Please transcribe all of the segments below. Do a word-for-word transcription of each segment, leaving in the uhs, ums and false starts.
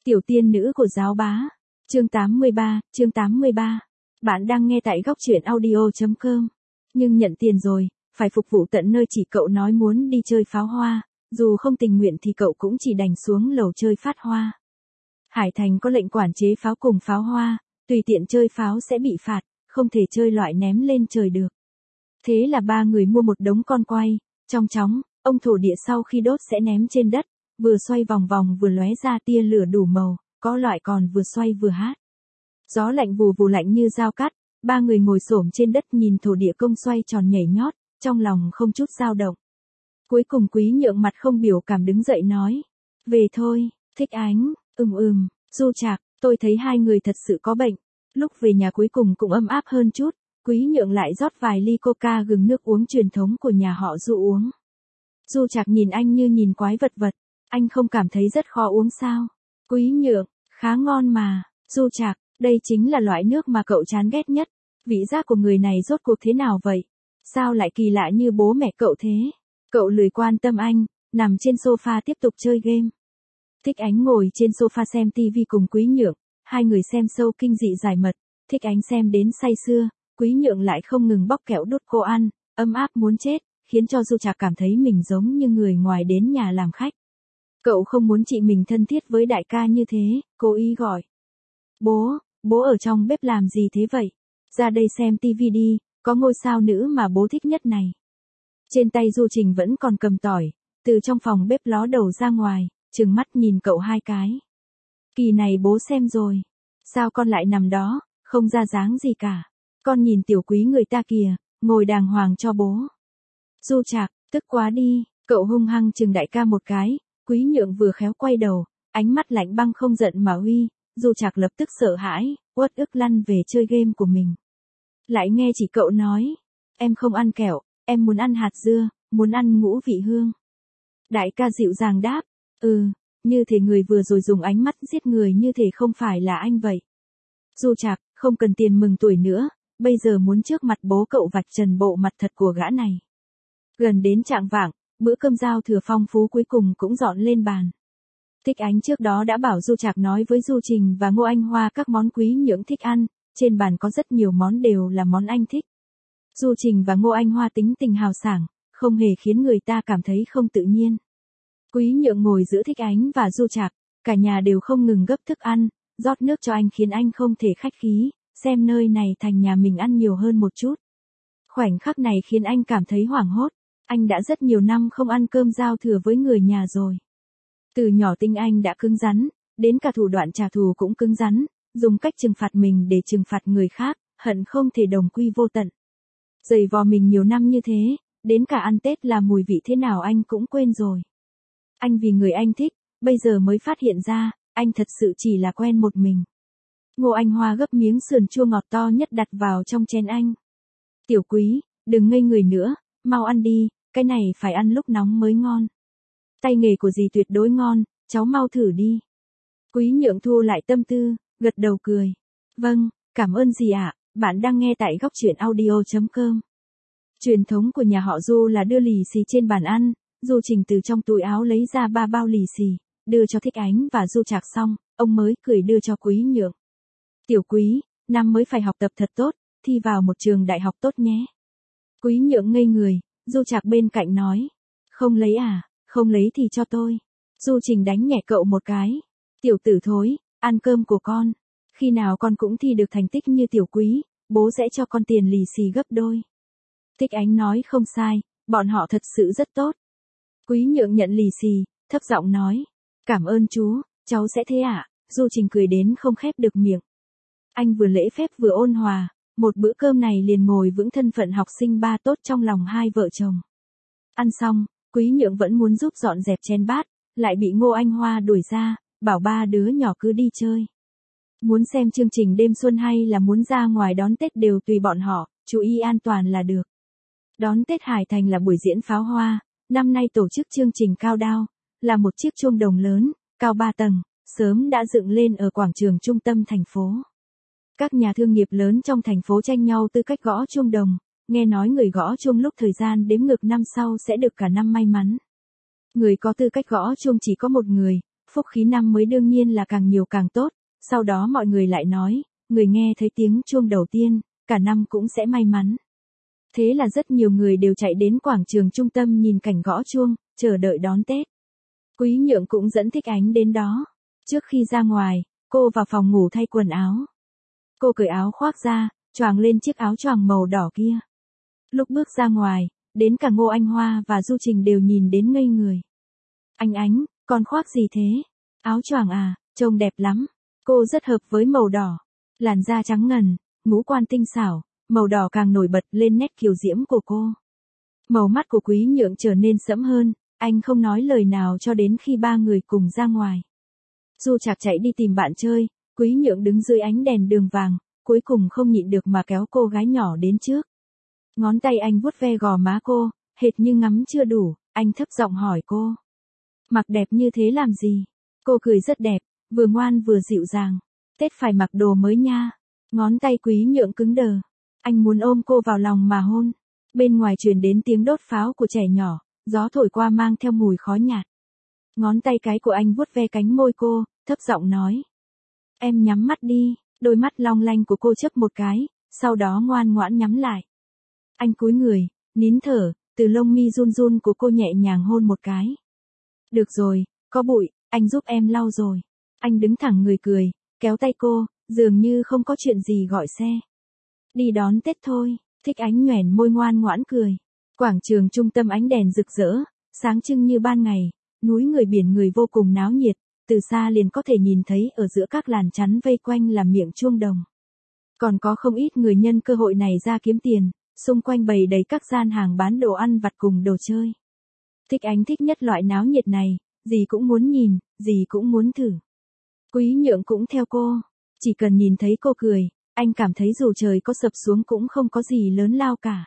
Tiểu tiên nữ của giáo bá. Chương tám mươi ba, chương tám mươi ba. Bạn đang nghe tại góc truyện audio chấm com. Nhưng nhận tiền rồi, phải phục vụ tận nơi, chỉ cậu nói muốn đi chơi pháo hoa, dù không tình nguyện thì cậu cũng chỉ đành xuống lầu chơi phát hoa. Hải Thành có lệnh quản chế pháo cùng pháo hoa, tùy tiện chơi pháo sẽ bị phạt, không thể chơi loại ném lên trời được. Thế là ba người mua một đống con quay, trong chóng, ông thổ địa sau khi đốt sẽ ném trên đất, vừa xoay vòng vòng vừa lóe ra tia lửa đủ màu, có loại còn vừa xoay vừa hát. Gió lạnh vù vù lạnh như dao cắt, ba người ngồi xổm trên đất nhìn thổ địa công xoay tròn nhảy nhót, trong lòng không chút dao động. Cuối cùng Quý Nhượng mặt không biểu cảm đứng dậy nói, về thôi. Thích Ánh, ừm ừm, Du Trạc, tôi thấy hai người thật sự có bệnh. Lúc về nhà cuối cùng cũng ấm áp hơn chút, Quý Nhượng lại rót vài ly coca gừng nước uống truyền thống của nhà họ Du uống. Du Trạc nhìn anh như nhìn quái vật vật, anh không cảm thấy rất khó uống sao? Quý Nhượng, khá ngon mà. Du Trạc, đây chính là loại nước mà cậu chán ghét nhất. Vị giác của người này rốt cuộc thế nào vậy? Sao lại kỳ lạ như bố mẹ cậu thế? Cậu lười quan tâm anh, nằm trên sofa tiếp tục chơi game. Thích Ánh ngồi trên sofa xem tivi cùng Quý Nhượng, hai người xem show kinh dị giải mật, Thích Ánh xem đến say sưa, Quý Nhượng lại không ngừng bóc kẹo đút cô ăn, ấm áp muốn chết, khiến cho Du Trạc cảm thấy mình giống như người ngoài đến nhà làm khách. Cậu không muốn chị mình thân thiết với đại ca như thế, cố ý gọi. Bố, bố ở trong bếp làm gì thế vậy? Ra đây xem tivi đi, có ngôi sao nữ mà bố thích nhất này. Trên tay Du Trình vẫn còn cầm tỏi, từ trong phòng bếp ló đầu ra ngoài, trừng mắt nhìn cậu hai cái. Kỳ này bố xem rồi. Sao con lại nằm đó, không ra dáng gì cả. Con nhìn tiểu Quý người ta kìa, ngồi đàng hoàng cho bố. Du Trạc, tức quá đi, cậu hung hăng chừng đại ca một cái, Quý Nhượng vừa khéo quay đầu, ánh mắt lạnh băng không giận mà uy, Du Trạc lập tức sợ hãi, uất ức lăn về chơi game của mình. Lại nghe chỉ cậu nói, em không ăn kẹo, em muốn ăn hạt dưa, muốn ăn ngũ vị hương. Đại ca dịu dàng đáp, ừ, như thể người vừa rồi dùng ánh mắt giết người như thể không phải là anh vậy. Du Trạc, không cần tiền mừng tuổi nữa, bây giờ muốn trước mặt bố cậu vạch trần bộ mặt thật của gã này. Gần đến trạng vạng, bữa cơm giao thừa phong phú cuối cùng cũng dọn lên bàn. Thích Ánh trước đó đã bảo Du Trạc nói với Du Trình và Ngô Anh Hoa các món Quý Nhượng thích ăn, trên bàn có rất nhiều món đều là món anh thích. Du Trình và Ngô Anh Hoa tính tình hào sảng, không hề khiến người ta cảm thấy không tự nhiên. Quý Nhượng ngồi giữa Thích Ánh và Du Trạc, cả nhà đều không ngừng gấp thức ăn, rót nước cho anh khiến anh không thể khách khí, xem nơi này thành nhà mình ăn nhiều hơn một chút. Khoảnh khắc này khiến anh cảm thấy hoảng hốt, anh đã rất nhiều năm không ăn cơm giao thừa với người nhà rồi. Từ nhỏ tinh anh đã cứng rắn, đến cả thủ đoạn trả thù cũng cứng rắn, dùng cách trừng phạt mình để trừng phạt người khác, hận không thể đồng quy vô tận. Giày vò mình nhiều năm như thế, đến cả ăn Tết là mùi vị thế nào anh cũng quên rồi. Anh vì người anh thích, bây giờ mới phát hiện ra, anh thật sự chỉ là quen một mình. Ngô Anh Hoa gấp miếng sườn chua ngọt to nhất đặt vào trong chén anh. Tiểu Quý, đừng ngây người nữa, mau ăn đi, cái này phải ăn lúc nóng mới ngon. Tay nghề của dì tuyệt đối ngon, cháu mau thử đi. Quý Nhượng thu lại tâm tư, gật đầu cười. Vâng, cảm ơn dì ạ, bạn đang nghe tại góc truyện audio chấm com. Truyền thống của nhà họ Du là đưa lì xì trên bàn ăn, Du Trình từ trong túi áo lấy ra ba bao lì xì, đưa cho Thích Ánh và Du Trạc xong, ông mới cười đưa cho Quý Nhượng. Tiểu Quý, năm mới phải học tập thật tốt, thi vào một trường đại học tốt nhé. Quý Nhượng ngây người, Du Trạc bên cạnh nói. Không lấy à, không lấy thì cho tôi. Du Trình đánh nhẹ cậu một cái. Tiểu tử thối, ăn cơm của con. Khi nào con cũng thi được thành tích như Tiểu Quý, bố sẽ cho con tiền lì xì gấp đôi. Thích Ánh nói không sai, bọn họ thật sự rất tốt. Quý Nhượng nhận lì xì, thấp giọng nói. Cảm ơn chú, cháu sẽ thế ạ. À? Du Trình cười đến không khép được miệng. Anh vừa lễ phép vừa ôn hòa, một bữa cơm này liền ngồi vững thân phận học sinh ba tốt trong lòng hai vợ chồng. Ăn xong, Quý Nhượng vẫn muốn giúp dọn dẹp chén bát, lại bị Ngô Anh Hoa đuổi ra, bảo ba đứa nhỏ cứ đi chơi. Muốn xem chương trình đêm xuân hay là muốn ra ngoài đón Tết đều tùy bọn họ, chú ý an toàn là được. Đón Tết Hải Thành là buổi diễn pháo hoa, năm nay tổ chức chương trình cao đao, là một chiếc chuông đồng lớn, cao ba tầng, sớm đã dựng lên ở quảng trường trung tâm thành phố. Các nhà thương nghiệp lớn trong thành phố tranh nhau tư cách gõ chuông đồng, nghe nói người gõ chuông lúc thời gian đếm ngược năm sau sẽ được cả năm may mắn. Người có tư cách gõ chuông chỉ có một người, Phúc khí năm mới đương nhiên là càng nhiều càng tốt, sau đó mọi người lại nói, người nghe thấy tiếng chuông đầu tiên, cả năm cũng sẽ may mắn. Thế là rất nhiều người đều chạy đến quảng trường trung tâm nhìn cảnh gõ chuông, chờ đợi đón Tết. Quý Nhượng cũng dẫn Thích Ánh đến đó. Trước khi ra ngoài, cô vào phòng ngủ thay quần áo. Cô cởi áo khoác ra, choàng lên chiếc áo choàng màu đỏ kia. Lúc bước ra ngoài, đến cả Ngô Anh Hoa và Du Trình đều nhìn đến ngây người. Anh Ánh, con khoác gì thế? Áo choàng à, trông đẹp lắm. Cô rất hợp với màu đỏ. Làn da trắng ngần, ngũ quan tinh xảo, màu đỏ càng nổi bật lên nét kiều diễm của cô. Màu mắt của Quý Nhượng trở nên sẫm hơn, anh không nói lời nào cho đến khi ba người cùng ra ngoài. Du Trạc chạy đi tìm bạn chơi, Quý Nhượng đứng dưới ánh đèn đường vàng, cuối cùng không nhịn được mà kéo cô gái nhỏ đến trước. Ngón tay anh vuốt ve gò má cô, hệt như ngắm chưa đủ, anh thấp giọng hỏi cô. Mặc đẹp như thế làm gì? Cô cười rất đẹp, vừa ngoan vừa dịu dàng. Tết phải mặc đồ mới nha. Ngón tay Quý Nhượng cứng đờ. Anh muốn ôm cô vào lòng mà hôn. Bên ngoài truyền đến tiếng đốt pháo của trẻ nhỏ, gió thổi qua mang theo mùi khói nhạt. Ngón tay cái của anh vuốt ve cánh môi cô, thấp giọng nói. Em nhắm mắt đi, đôi mắt long lanh của cô chớp một cái, sau đó ngoan ngoãn nhắm lại. Anh cúi người, nín thở, từ lông mi run run của cô nhẹ nhàng hôn một cái. Được rồi, có bụi, anh giúp em lau rồi. Anh đứng thẳng người cười, kéo tay cô, dường như không có chuyện gì gọi xe. Đi đón Tết thôi, Thích Ánh nhoẻn môi ngoan ngoãn cười. Quảng trường trung tâm ánh đèn rực rỡ, sáng trưng như ban ngày, núi người biển người vô cùng náo nhiệt, từ xa liền có thể nhìn thấy ở giữa các làn chắn vây quanh là miệng chuông đồng. Còn có không ít người nhân cơ hội này ra kiếm tiền, xung quanh bày đầy các gian hàng bán đồ ăn vặt cùng đồ chơi. Thích Ánh thích nhất loại náo nhiệt này, gì cũng muốn nhìn, gì cũng muốn thử. Quý Nhượng cũng theo cô, chỉ cần nhìn thấy cô cười, anh cảm thấy dù trời có sập xuống cũng không có gì lớn lao cả.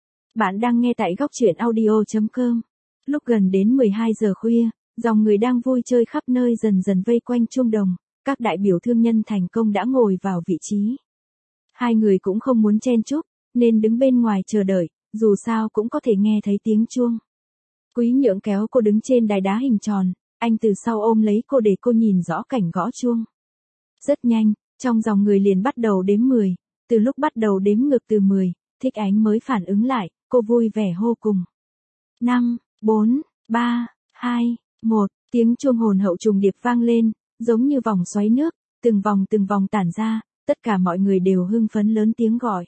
Bạn đang nghe tại góc truyện audio chấm com. Lúc gần đến mười hai giờ khuya, dòng người đang vui chơi khắp nơi dần dần vây quanh chuông đồng, các đại biểu thương nhân thành công đã ngồi vào vị trí. Hai người cũng không muốn chen chúc, nên đứng bên ngoài chờ đợi, dù sao cũng có thể nghe thấy tiếng chuông. Quý Nhượng kéo cô đứng trên đài đá hình tròn, anh từ sau ôm lấy cô để cô nhìn rõ cảnh gõ chuông. Rất nhanh, trong dòng người liền bắt đầu đếm mười, từ lúc bắt đầu đếm ngược từ mười, Thích Ánh mới phản ứng lại, cô vui vẻ hô cùng. năm, bốn, ba, hai, một, tiếng chuông hồn hậu trùng điệp vang lên, giống như vòng xoáy nước, từng vòng từng vòng tản ra, tất cả mọi người đều hưng phấn lớn tiếng gọi.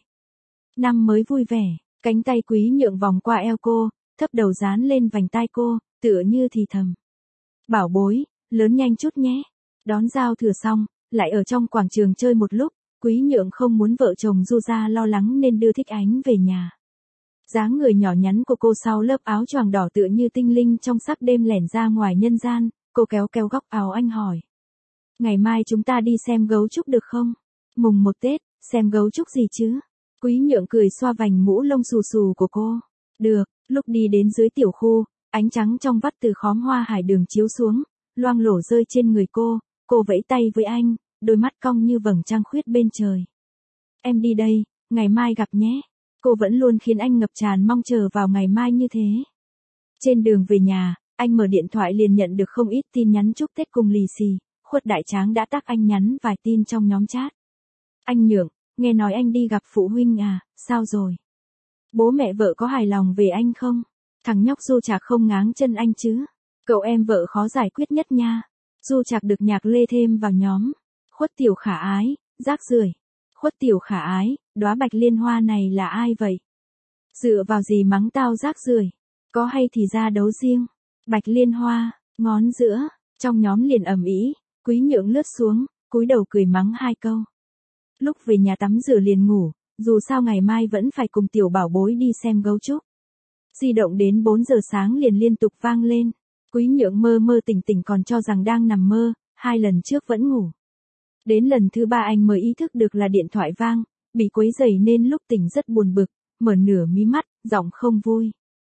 Năm mới vui vẻ, cánh tay Quý Nhượng vòng qua eo cô, thấp đầu dán lên vành tai cô, tựa như thì thầm. Bảo bối, lớn nhanh chút nhé. Đón giao thừa xong, lại ở trong quảng trường chơi một lúc, Quý Nhượng không muốn vợ chồng Du ra lo lắng nên đưa Thích Ánh về nhà. Dáng người nhỏ nhắn của cô sau lớp áo choàng đỏ tựa như tinh linh trong sắc đêm lẻn ra ngoài nhân gian, cô kéo kéo góc áo anh hỏi. Ngày mai chúng ta đi xem gấu trúc được không? Mùng một Tết, xem gấu trúc gì chứ? Quý Nhượng cười xoa vành mũ lông xù xù của cô. Được, lúc đi đến dưới tiểu khu, ánh trắng trong vắt từ khóm hoa hải đường chiếu xuống, loang lổ rơi trên người cô, cô vẫy tay với anh, đôi mắt cong như vầng trăng khuyết bên trời. Em đi đây, ngày mai gặp nhé. Cô vẫn luôn khiến anh ngập tràn mong chờ vào ngày mai như thế. Trên đường về nhà, anh mở điện thoại liền nhận được không ít tin nhắn chúc Tết cùng lì xì, Khuất Đại Tráng đã tác anh nhắn vài tin trong nhóm chat. Anh Nhượng, nghe nói anh đi gặp phụ huynh à, sao rồi? Bố mẹ vợ có hài lòng về anh không? Thằng nhóc Du Trạc không ngáng chân anh chứ? Cậu em vợ khó giải quyết nhất nha. Du Trạc được Nhạc Lê thêm vào nhóm. Khuất Tiểu Khả Ái, rác rưởi. Khuất Tiểu Khả Ái, đóa bạch liên hoa này là ai vậy? Dựa vào gì mắng tao rác rưởi? Có hay thì ra đấu riêng. Bạch liên hoa, ngón giữa, trong nhóm liền ầm ĩ, Quý Nhượng lướt xuống, cúi đầu cười mắng hai câu. Lúc về nhà tắm rửa liền ngủ, dù sao ngày mai vẫn phải cùng tiểu bảo bối đi xem gấu trúc. Di động đến bốn giờ sáng liền liên tục vang lên. Quý Nhượng mơ mơ tỉnh tỉnh còn cho rằng đang nằm mơ, hai lần trước vẫn ngủ. Đến lần thứ ba anh mới ý thức được là điện thoại vang, bị quấy rầy nên lúc tỉnh rất buồn bực, mở nửa mí mắt, giọng không vui.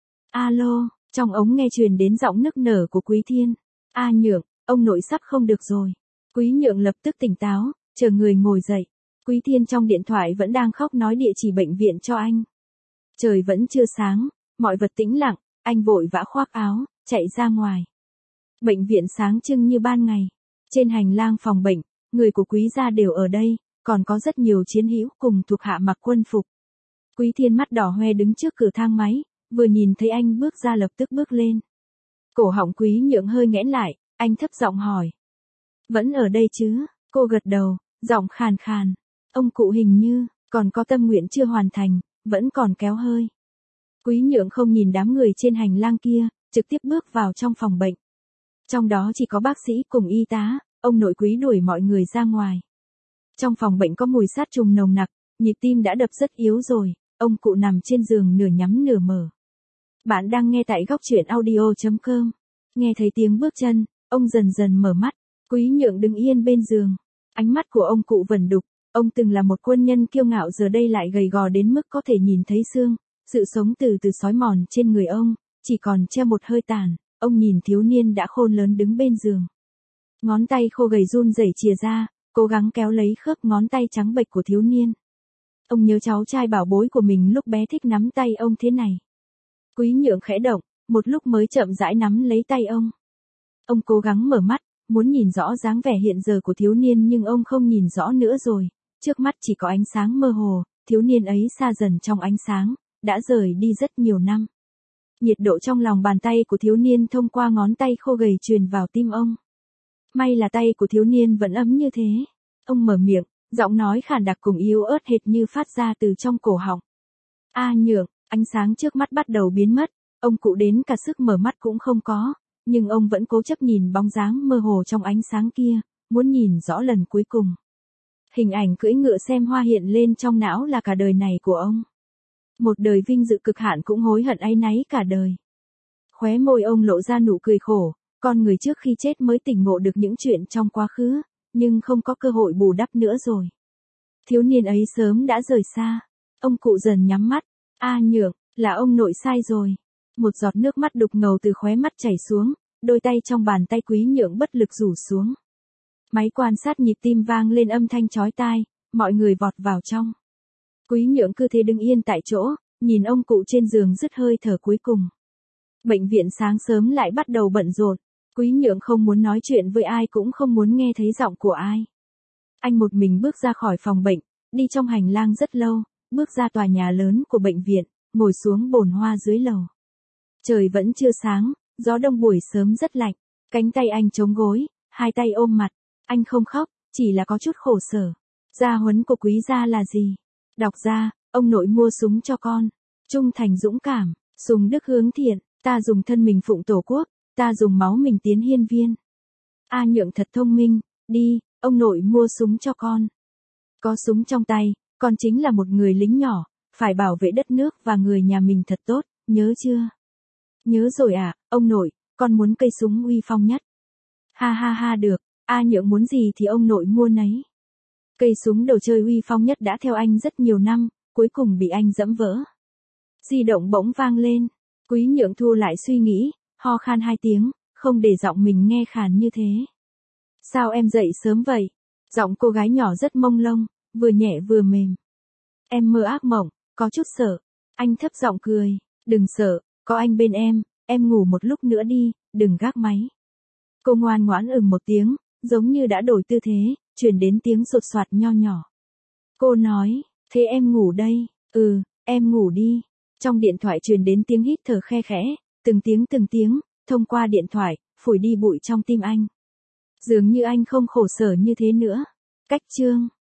Alo, trong ống nghe truyền đến giọng nức nở của Quý Thiên. A Nhượng, ông nội sắp không được rồi. Quý Nhượng lập tức tỉnh táo, chờ người ngồi dậy. Quý Thiên trong điện thoại vẫn đang khóc nói địa chỉ bệnh viện cho anh. Trời vẫn chưa sáng, mọi vật tĩnh lặng, anh vội vã khoác áo, chạy ra ngoài. Bệnh viện sáng trưng như ban ngày. Trên hành lang phòng bệnh, người của Quý gia đều ở đây, còn có rất nhiều chiến hữu cùng thuộc hạ mặc quân phục. Quý Thiên mắt đỏ hoe đứng trước cửa thang máy, vừa nhìn thấy anh bước ra lập tức bước lên. Cổ họng Quý Nhượng hơi nghẽn lại, anh thấp giọng hỏi. Vẫn ở đây chứ? Cô gật đầu, giọng khàn khàn. Ông cụ hình như, còn có tâm nguyện chưa hoàn thành, vẫn còn kéo hơi. Quý Nhượng không nhìn đám người trên hành lang kia, trực tiếp bước vào trong phòng bệnh. Trong đó chỉ có bác sĩ cùng y tá, ông nội Quý đuổi mọi người ra ngoài. Trong phòng bệnh có mùi sát trùng nồng nặc, nhịp tim đã đập rất yếu rồi, ông cụ nằm trên giường nửa nhắm nửa mở. Bạn đang nghe tại góc truyện audio chấm com. Nghe thấy tiếng bước chân, ông dần dần mở mắt, Quý Nhượng đứng yên bên giường. Ánh mắt của ông cụ vẩn đục, ông từng là một quân nhân kiêu ngạo giờ đây lại gầy gò đến mức có thể nhìn thấy xương, sự sống từ từ xói mòn trên người ông, chỉ còn treo một hơi tàn. Ông nhìn thiếu niên đã khôn lớn đứng bên giường. Ngón tay khô gầy run rẩy chìa ra, cố gắng kéo lấy khớp ngón tay trắng bệch của thiếu niên. Ông nhớ cháu trai bảo bối của mình lúc bé thích nắm tay ông thế này. Quý Nhượng khẽ động, một lúc mới chậm rãi nắm lấy tay ông. Ông cố gắng mở mắt, muốn nhìn rõ dáng vẻ hiện giờ của thiếu niên nhưng ông không nhìn rõ nữa rồi. Trước mắt chỉ có ánh sáng mơ hồ, thiếu niên ấy xa dần trong ánh sáng, đã rời đi rất nhiều năm. Nhiệt độ trong lòng bàn tay của thiếu niên thông qua ngón tay khô gầy truyền vào tim ông. May là tay của thiếu niên vẫn ấm như thế. Ông mở miệng, giọng nói khàn đặc cùng yếu ớt hệt như phát ra từ trong cổ họng. A Nhượng, ánh sáng trước mắt bắt đầu biến mất, ông cụ đến cả sức mở mắt cũng không có, nhưng ông vẫn cố chấp nhìn bóng dáng mơ hồ trong ánh sáng kia, muốn nhìn rõ lần cuối cùng. Hình ảnh cưỡi ngựa xem hoa hiện lên trong não là cả đời này của ông. Một đời vinh dự cực hạn cũng hối hận áy náy cả đời. Khóe môi ông lộ ra nụ cười khổ, con người trước khi chết mới tỉnh ngộ được những chuyện trong quá khứ, nhưng không có cơ hội bù đắp nữa rồi. Thiếu niên ấy sớm đã rời xa. Ông cụ dần nhắm mắt. A Nhượng, là ông nội sai rồi. Một giọt nước mắt đục ngầu từ khóe mắt chảy xuống, đôi tay trong bàn tay Quý Nhượng bất lực rủ xuống. Máy quan sát nhịp tim vang lên âm thanh chói tai, mọi người vọt vào trong. Quý Nhượng cứ thế đứng yên tại chỗ, nhìn ông cụ trên giường dứt hơi thở cuối cùng. Bệnh viện sáng sớm lại bắt đầu bận rộn. Quý Nhượng không muốn nói chuyện với ai cũng không muốn nghe thấy giọng của ai. Anh một mình bước ra khỏi phòng bệnh, đi trong hành lang rất lâu, bước ra tòa nhà lớn của bệnh viện, ngồi xuống bồn hoa dưới lầu. Trời vẫn chưa sáng, gió đông buổi sớm rất lạnh, cánh tay anh chống gối, hai tay ôm mặt, anh không khóc, chỉ là có chút khổ sở. Gia huấn của Quý gia là gì? Đọc ra, ông nội mua súng cho con, trung thành dũng cảm, sùng đức hướng thiện, ta dùng thân mình phụng tổ quốc, ta dùng máu mình tiến hiên viên. A Nhượng thật thông minh, đi, ông nội mua súng cho con. Có súng trong tay, con chính là một người lính nhỏ, phải bảo vệ đất nước và người nhà mình thật tốt, nhớ chưa? Nhớ rồi à, ông nội, con muốn cây súng uy phong nhất. Ha ha ha được, A Nhượng muốn gì thì ông nội mua nấy. Cây súng đồ chơi uy phong nhất đã theo anh rất nhiều năm, cuối cùng bị anh dẫm vỡ. Di động bỗng vang lên, Quý Nhượng thu lại suy nghĩ, ho khan hai tiếng, không để giọng mình nghe khàn như thế. Sao em dậy sớm vậy? Giọng cô gái nhỏ rất mông lung, vừa nhẹ vừa mềm. Em mơ ác mộng, có chút sợ. Anh thấp giọng cười, đừng sợ, có anh bên em, em ngủ một lúc nữa đi, đừng gác máy. Cô ngoan ngoãn ừm một tiếng, giống như đã đổi tư thế, truyền đến tiếng sột soạt nho nhỏ. Cô nói, thế em ngủ đây, ừ, em ngủ đi. Trong điện thoại truyền đến tiếng hít thở khe khẽ, từng tiếng từng tiếng, thông qua điện thoại, phủi đi bụi trong tim anh. Dường như anh không khổ sở như thế nữa. Cách chương